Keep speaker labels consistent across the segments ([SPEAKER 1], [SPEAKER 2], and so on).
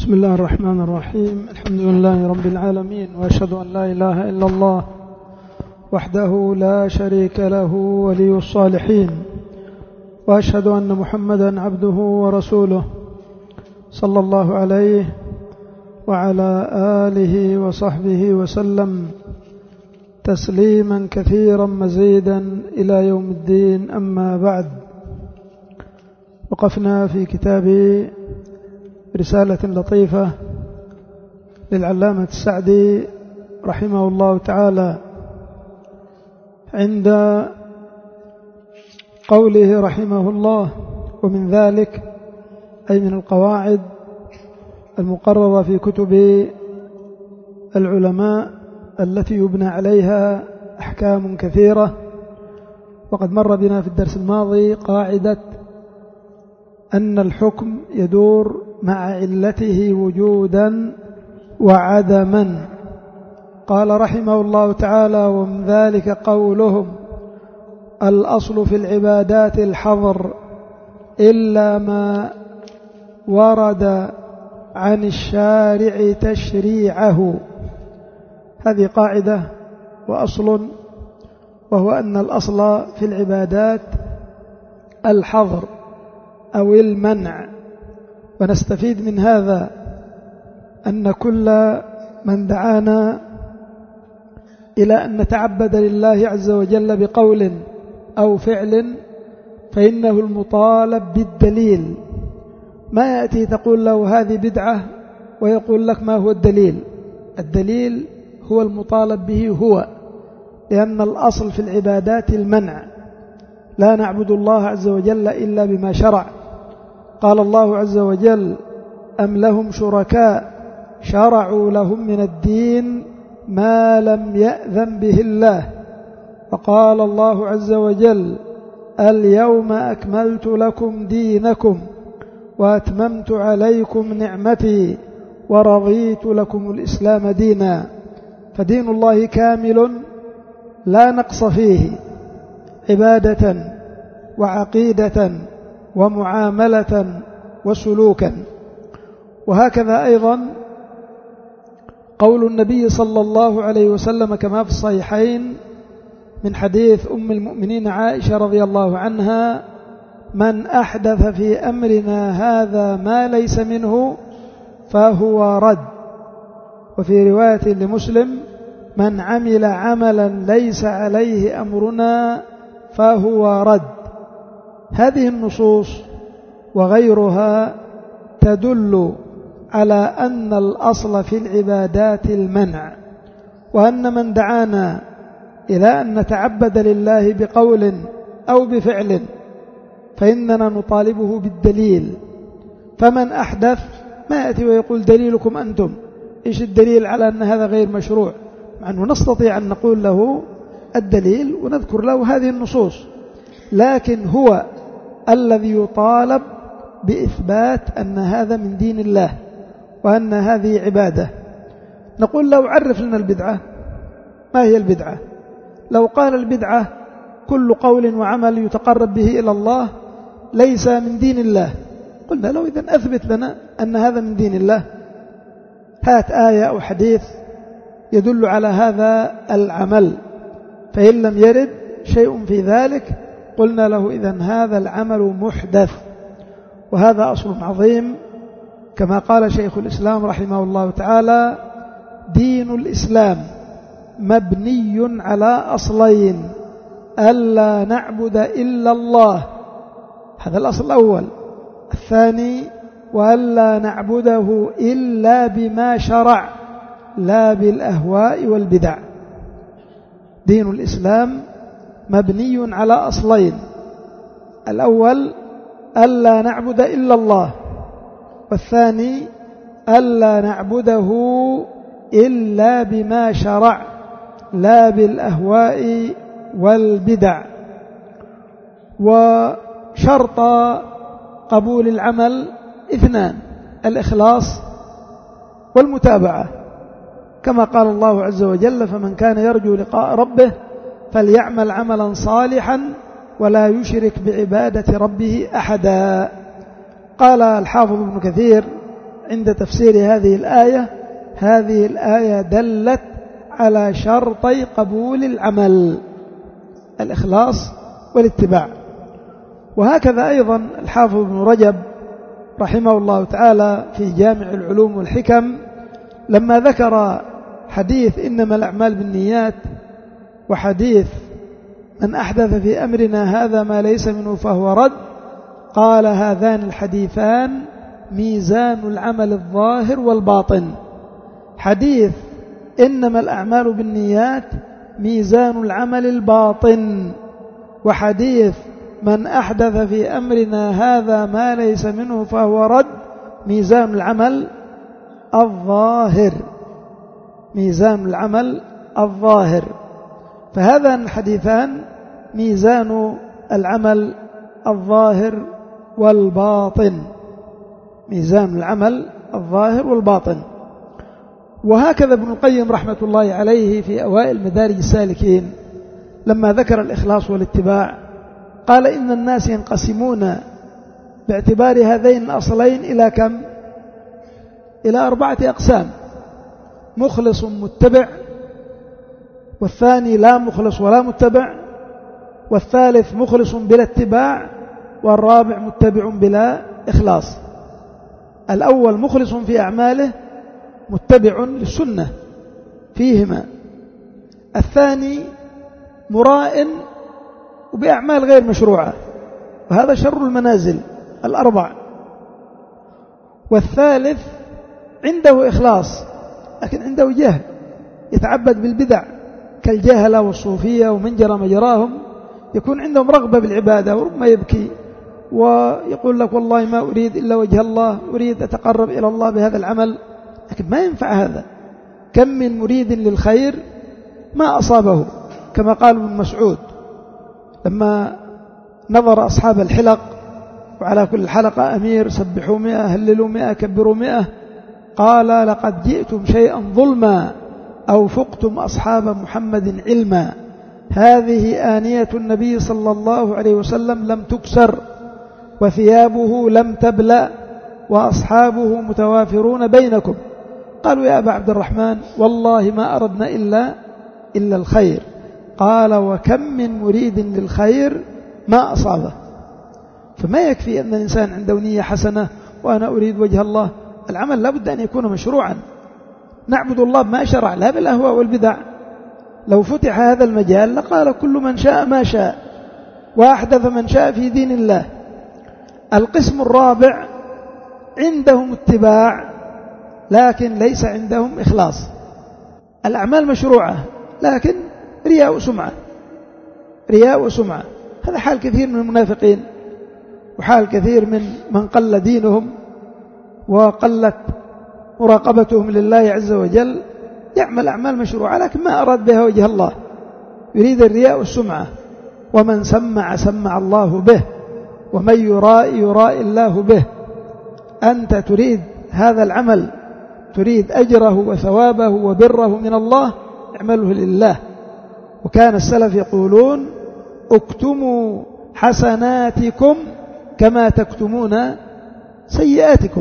[SPEAKER 1] بسم الله الرحمن الرحيم. الحمد لله رب العالمين، وأشهد أن لا إله إلا الله وحده لا شريك له ولي الصالحين، وأشهد أن محمدا عبده ورسوله صلى الله عليه وعلى آله وصحبه وسلم تسليما كثيرا مزيدا إلى يوم الدين. أما بعد، وقفنا في كتاب رسالة لطيفة للعلامة السعدي رحمه الله تعالى عند قوله رحمه الله: ومن ذلك، أي من القواعد المقررة في كتب العلماء التي يبنى عليها أحكام كثيرة. وقد مر بنا في الدرس الماضي قاعدة أن الحكم يدور مع علته وجودا وعدما. قال رحمه الله تعالى: ومن ذلك قولهم: الأصل في العبادات الحظر إلا ما ورد عن الشارع تشريعه. هذه قاعدة وأصل، وهو أن الأصل في العبادات الحظر أو المنع. ونستفيد من هذا أن كل من دعانا إلى أن نتعبد لله عز وجل بقول أو فعل فإنه المطالب بالدليل. ما يأتي تقول له هذه بدعة ويقول لك ما هو الدليل. الدليل هو المطالب به هو، لأن الأصل في العبادات المنع. لا نعبد الله عز وجل إلا بما شرع. قال الله عز وجل: أم لهم شركاء شرعوا لهم من الدين ما لم يأذن به الله. وقال الله عز وجل: اليوم أكملت لكم دينكم وأتممت عليكم نعمتي ورضيت لكم الإسلام دينا. فدين الله كامل لا نقص فيه، عبادة وعقيدة ومعاملة وسلوكا. وهكذا أيضا قول النبي صلى الله عليه وسلم كما في الصحيحين من حديث أم المؤمنين عائشة رضي الله عنها: من أحدث في أمرنا هذا ما ليس منه فهو رد. وفي رواية لمسلم: من عمل عملا ليس عليه أمرنا فهو رد. هذه النصوص وغيرها تدل على أن الأصل في العبادات المنع، وأن من دعانا إلى أن نتعبد لله بقول أو بفعل فإننا نطالبه بالدليل. فمن أحدث ما يأتي ويقول دليلكم أنتم، إيش الدليل على أن هذا غير مشروع؟ مع أنه نستطيع أن نقول له الدليل ونذكر له هذه النصوص، لكن هو الذي يطالب بإثبات أن هذا من دين الله وأن هذه عبادة. نقول له: عرف لنا البدعة. ما هي البدعة؟ لو قال البدعة كل قول وعمل يتقرب به إلى الله ليس من دين الله، قلنا له: إذن أثبت لنا أن هذا من دين الله. هات آية أو حديث يدل على هذا العمل. فإن لم يرد شيء في ذلك قلنا له: إذن هذا العمل محدث. وهذا أصل عظيم، كما قال شيخ الإسلام رحمه الله تعالى: دين الإسلام مبني على أصلين: ألا نعبد إلا الله، هذا الأصل الأول. الثاني: وألا نعبده إلا بما شرع لا بالأهواء والبدع. دين الإسلام مبني على أصلين: الأول ألا نعبد إلا الله، والثاني ألا نعبده إلا بما شرع لا بالأهواء والبدع. وشرط قبول العمل اثنان: الإخلاص والمتابعة، كما قال الله عز وجل: فمن كان يرجو لقاء ربه فليعمل عملا صالحا ولا يشرك بعبادة ربه أحدا. قال الحافظ ابن كثير عند تفسير هذه الآية دلت على شرطي قبول العمل: الإخلاص والاتباع. وهكذا أيضا الحافظ ابن رجب رحمه الله تعالى في جامع العلوم والحكم لما ذكر حديث إنما الأعمال بالنيات وحديث من أحدث في أمرنا هذا ما ليس منه فهو رد، قال هذان الحديثان ميزان العمل الظاهر والباطن. حديث إنما الأعمال بالنيات ميزان العمل الباطن، وحديث من أحدث في أمرنا هذا ما ليس منه فهو رد ميزان العمل الظاهر. ميزان العمل الظاهر. فهذان الحديثان ميزان العمل الظاهر والباطن. ميزان العمل الظاهر والباطن. وهكذا ابن القيم رحمة الله عليه في أوائل مدارج السالكين لما ذكر الإخلاص والاتباع قال إن الناس ينقسمون باعتبار هذين الأصلين إلى كم؟ إلى 4 أقسام: مخلص متبع، والثاني لا مخلص ولا متبع، والثالث مخلص بلا اتباع، والرابع متبع بلا إخلاص. الأول مخلص في أعماله متبع للسنة فيهما، الثاني مراء وبأعمال غير مشروعة وهذا شر المنازل 4، والثالث عنده إخلاص لكن عنده جهل يتعبد بالبدع كالجهلة والصوفية ومن جرى مجراهم، يكون عندهم رغبة بالعبادة وربما يبكي ويقول لك والله ما أريد إلا وجه الله، أريد أتقرب إلى الله بهذا العمل، لكن ما ينفع هذا. كم من مريد للخير ما أصابه، كما قال ابن مسعود لما نظر أصحاب الحلق وعلى كل حلقة أمير سبحوا 100 هللوا 100 كبروا 100، قال لقد جئتم شيئا ظلما أو فقتم أصحاب محمد علما، هذه آنية النبي صلى الله عليه وسلم لم تكسر وثيابه لم تبلأ وأصحابه متوافرون بينكم. قالوا يا أبا عبد الرحمن والله ما أردنا إلا الخير. قال وكم من مريد للخير ما أصابه. فما يكفي أن الإنسان عنده نية حسنة وأنا أريد وجه الله، العمل لابد أن يكون مشروعا، نعبد الله بما شرع لا بالأهواء والبدع. لو فتح هذا المجال لقال كل من شاء ما شاء وأحدث من شاء في دين الله. القسم الرابع عندهم اتباع لكن ليس عندهم إخلاص، الأعمال مشروعة لكن رياء وسمعة، رياء وسمعة. هذا حال كثير من المنافقين وحال كثير من قل دينهم وقلت مراقبتهم لله عز وجل، يعمل أعمال مشروعة لكن ما أراد بها وجه الله، يريد الرياء والسمعة. ومن سمع سمع الله به ومن يرائي الله به. أنت تريد هذا العمل، تريد أجره وثوابه وبره من الله، اعمله لله. وكان السلف يقولون اكتموا حسناتكم كما تكتمون سيئاتكم.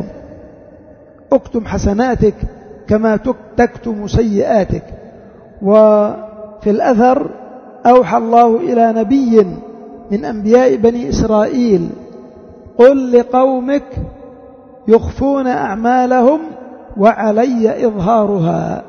[SPEAKER 1] اكتم حسناتك كما تكتم سيئاتك. وفي الأثر أوحى الله إلى نبي من أنبياء بني إسرائيل قل لقومك يخفون أعمالهم وعلي إظهارها.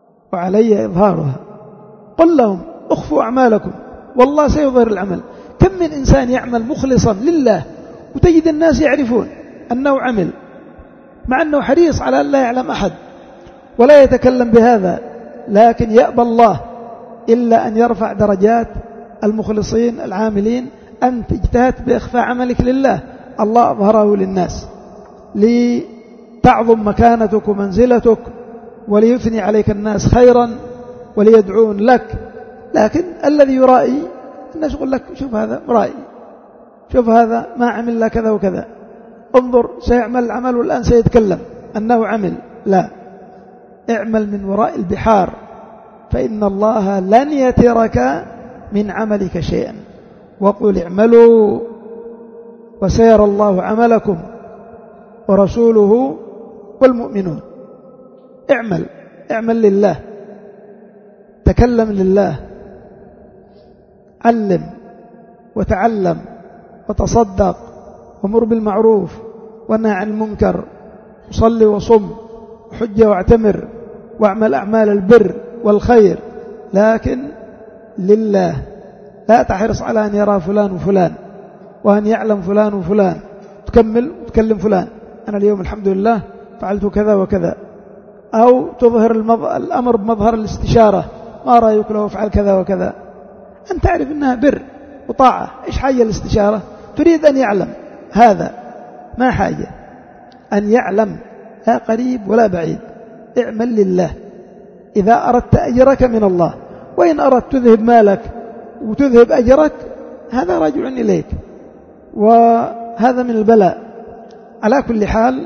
[SPEAKER 1] قل لهم اخفوا أعمالكم والله سيظهر العمل. كم من إنسان يعمل مخلصا لله وتجد الناس يعرفون أنه عمل مع أنه حريص على أن لا يعلم أحد ولا يتكلم بهذا، لكن يأبى الله إلا أن يرفع درجات المخلصين العاملين. أنت اجتهدت بإخفاء عملك لله، الله أظهره للناس لتعظم مكانتك ومنزلتك وليثني عليك الناس خيرا وليدعون لك. لكن الذي يرائي الناس يقول لك شوف هذا مرائي، شوف هذا ما عمل لا كذا وكذا، انظر سيعمل العمل والآن سيتكلم أنه عمل. لا، اعمل من وراء البحار فإن الله لن يترك من عملك شيئا. وقل اعملوا وسيرى الله عملكم ورسوله والمؤمنون. اعمل لله، تكلم لله، علم وتعلم وتصدق ومر بالمعروف ونهى عن المنكر، وصلي وصم وحج واعتمر واعمل أعمال البر والخير، لكن لله. لا تحرص على أن يرى فلان وفلان وأن يعلم فلان وفلان، تكمل وتكلم فلان أنا اليوم الحمد لله فعلت كذا وكذا، أو تظهر الأمر بمظهر الاستشارة، ما رأيك لو افعل كذا وكذا. أن تعرف أنها بر وطاعة. إيش حاجة الاستشارة؟ تريد أن يعلم، هذا ما حاجة أن يعلم، لا قريب ولا بعيد. اعمل لله إذا أردت أجرك من الله، وإن أردت تذهب مالك وتذهب أجرك هذا راجع إليك، وهذا من البلاء. على كل حال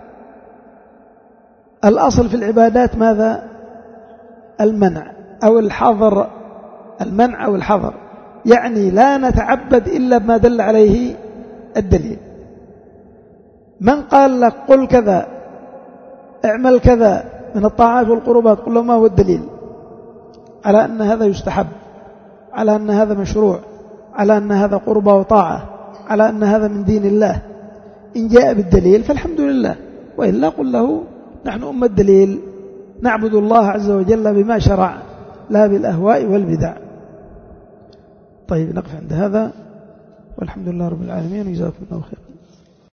[SPEAKER 1] الأصل في العبادات ماذا؟ المنع أو الحظر. المنع أو الحظر، يعني لا نتعبد إلا بما دل عليه الدليل. من قال لك قل كذا اعمل كذا من الطاعات والقربات، قل له ما هو الدليل على أن هذا يستحب، على أن هذا مشروع، على أن هذا قربة وطاعة، على أن هذا من دين الله. إن جاء بالدليل فالحمد لله، وإلا قل له نحن أمة الدليل، نعبد الله عز وجل بما شرع لا بالأهواء والبدع. طيب نقف عند هذا، والحمد لله رب العالمين، وجزاكم الله خيرا.